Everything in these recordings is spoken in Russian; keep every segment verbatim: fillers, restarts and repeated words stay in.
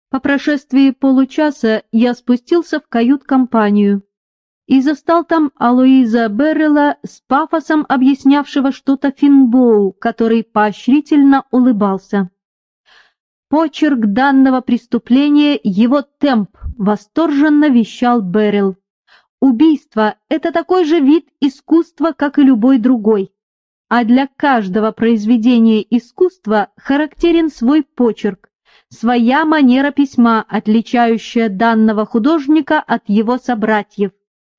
По прошествии получаса я спустился в кают-компанию и застал там Алоиза Беррелла с пафосом объяснявшего что-то Финбоу, который поощрительно улыбался. «Почерк данного преступления — его темп», — восторженно вещал Беррелл. «Убийство — это такой же вид искусства, как и любой другой, а для каждого произведения искусства характерен свой почерк, своя манера письма, отличающая данного художника от его собратьев.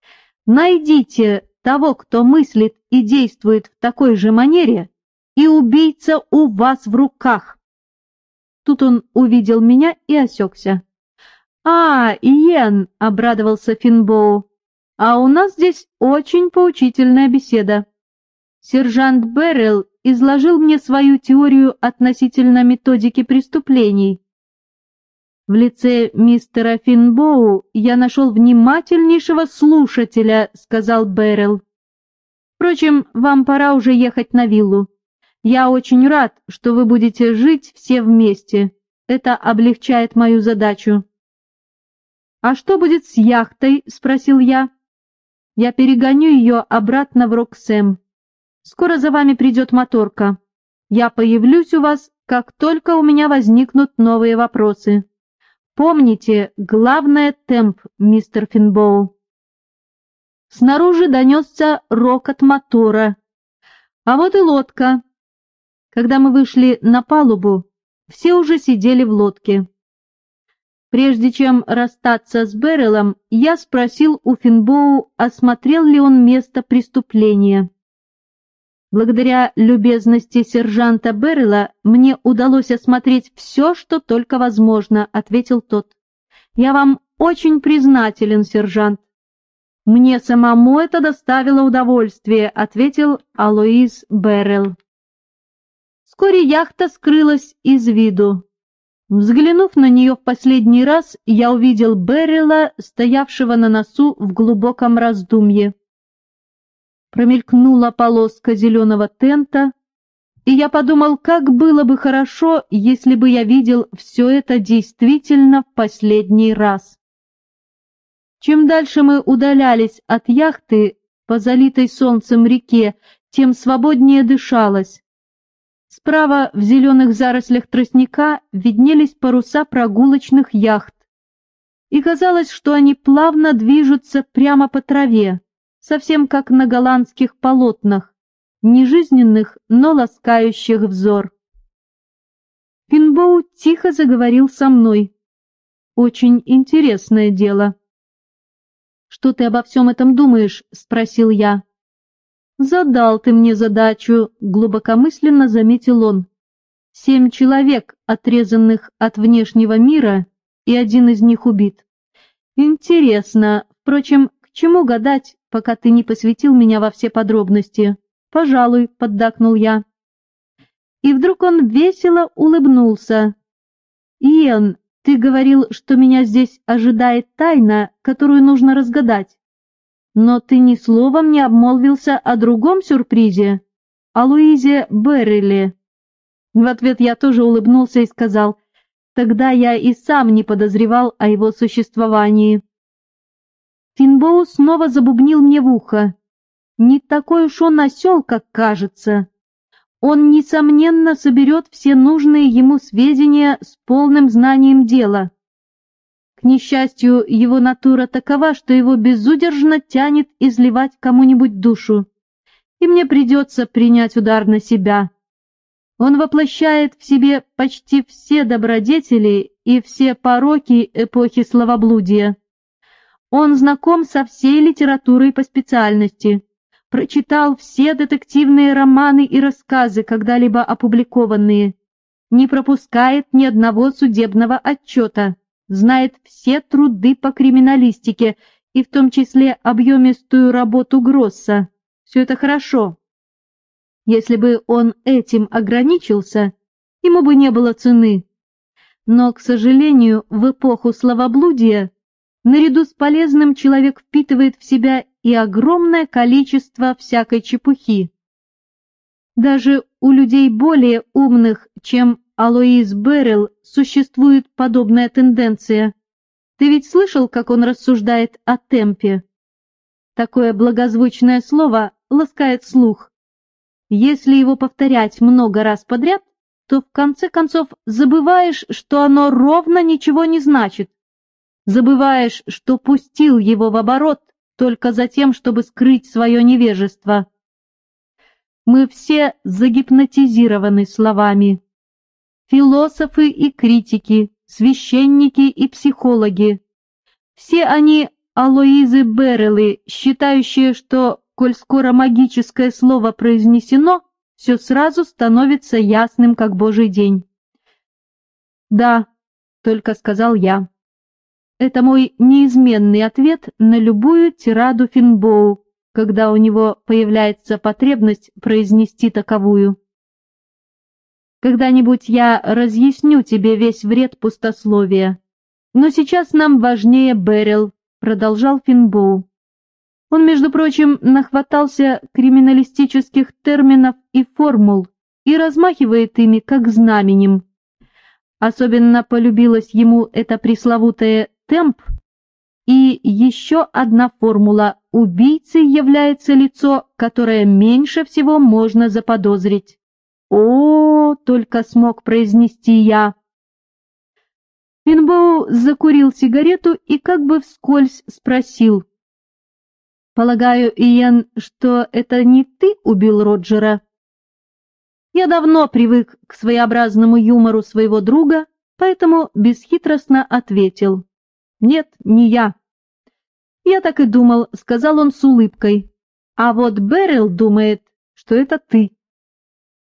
Найдите того, кто мыслит и действует в такой же манере, и убийца у вас в руках». Тут он увидел меня и осекся. «А, Иен!» — обрадовался Финбоу. «А у нас здесь очень поучительная беседа. Сержант Беррелл изложил мне свою теорию относительно методики преступлений. В лице мистера Финбоу я нашел внимательнейшего слушателя», — сказал Беррелл. «Впрочем, вам пора уже ехать на виллу. Я очень рад, что вы будете жить все вместе. Это облегчает мою задачу». «А что будет с яхтой?» — спросил я. «Я перегоню ее обратно в Роксем. Скоро за вами придет моторка. Я появлюсь у вас, как только у меня возникнут новые вопросы. Помните, главное — темп, мистер Финбоу». Снаружи донесся рокот мотора. А вот и лодка. Когда мы вышли на палубу, все уже сидели в лодке. Прежде чем расстаться с Берреллом, я спросил у Финбоу, осмотрел ли он место преступления. Благодаря любезности сержанта Беррелла мне удалось осмотреть все, что только возможно, — ответил тот. «Я вам очень признателен, сержант». «Мне самому это доставило удовольствие», — ответил Алоиз Беррелл. Вскоре яхта скрылась из виду. Взглянув на нее в последний раз, я увидел Беррелла, стоявшего на носу в глубоком раздумье. Промелькнула полоска зеленого тента, и я подумал, как было бы хорошо, если бы я видел все это действительно в последний раз. Чем дальше мы удалялись от яхты по залитой солнцем реке, тем свободнее дышалось. Справа в зеленых зарослях тростника виднелись паруса прогулочных яхт, и казалось, что они плавно движутся прямо по траве, совсем как на голландских полотнах, нежизненных, но ласкающих взор. Финбоу тихо заговорил со мной. «Очень интересное дело». «Что ты обо всем этом думаешь?» — спросил я. «Задал ты мне задачу», — глубокомысленно заметил он. «Семь человек, отрезанных от внешнего мира, и один из них убит. Интересно, впрочем, к чему гадать, пока ты не посвятил меня во все подробности?» «Пожалуй», — поддакнул я. И вдруг он весело улыбнулся. «Иэн, ты говорил, что меня здесь ожидает тайна, которую нужно разгадать. Но ты ни словом не обмолвился о другом сюрпризе, о Луизе Беррелле». В ответ я тоже улыбнулся и сказал: «Тогда я и сам не подозревал о его существовании». Финбоу снова забубнил мне в ухо. «Не такой уж он осел, как кажется. Он, несомненно, соберет все нужные ему сведения с полным знанием дела. К несчастью, его натура такова, что его безудержно тянет изливать кому-нибудь душу, и мне придется принять удар на себя. Он воплощает в себе почти все добродетели и все пороки эпохи словоблудия. Он знаком со всей литературой по специальности, прочитал все детективные романы и рассказы, когда-либо опубликованные, не пропускает ни одного судебного отчета, знает все труды по криминалистике и в том числе объемистую работу Гросса. Все это хорошо. Если бы он этим ограничился, ему бы не было цены. Но, к сожалению, в эпоху словоблудия наряду с полезным человек впитывает в себя и огромное количество всякой чепухи. Даже у людей более умных, чем Алоиз Беррелл существует подобная тенденция. Ты ведь слышал, как он рассуждает о темпе? Такое благозвучное слово ласкает слух. Если его повторять много раз подряд, то в конце концов забываешь, что оно ровно ничего не значит. Забываешь, что пустил его в оборот только за тем, чтобы скрыть свое невежество. Мы все загипнотизированы словами. Философы и критики, священники и психологи. Все они Алоизы Берреллы, считающие, что, коль скоро магическое слово произнесено, все сразу становится ясным, как Божий день. «Да», — только сказал я. Это мой неизменный ответ на любую тираду Финбоу, когда у него появляется потребность произнести таковую. Когда-нибудь я разъясню тебе весь вред пустословия. Но сейчас нам важнее Беррелл, продолжал Финбоу. Он, между прочим, нахватался криминалистических терминов и формул и размахивает ими, как знаменем. Особенно полюбилась ему эта пресловутая темп, и еще одна формула: убийцей является лицо, которое меньше всего можно заподозрить. «О, — только смог произнести я». Финбоу закурил сигарету и как бы вскользь спросил: «Полагаю, Иэн, что это не ты убил Роджера?» Я давно привык к своеобразному юмору своего друга, поэтому бесхитростно ответил: «Нет, не я». «Я так и думал», — сказал он с улыбкой. «А вот Беррелл думает, что это ты».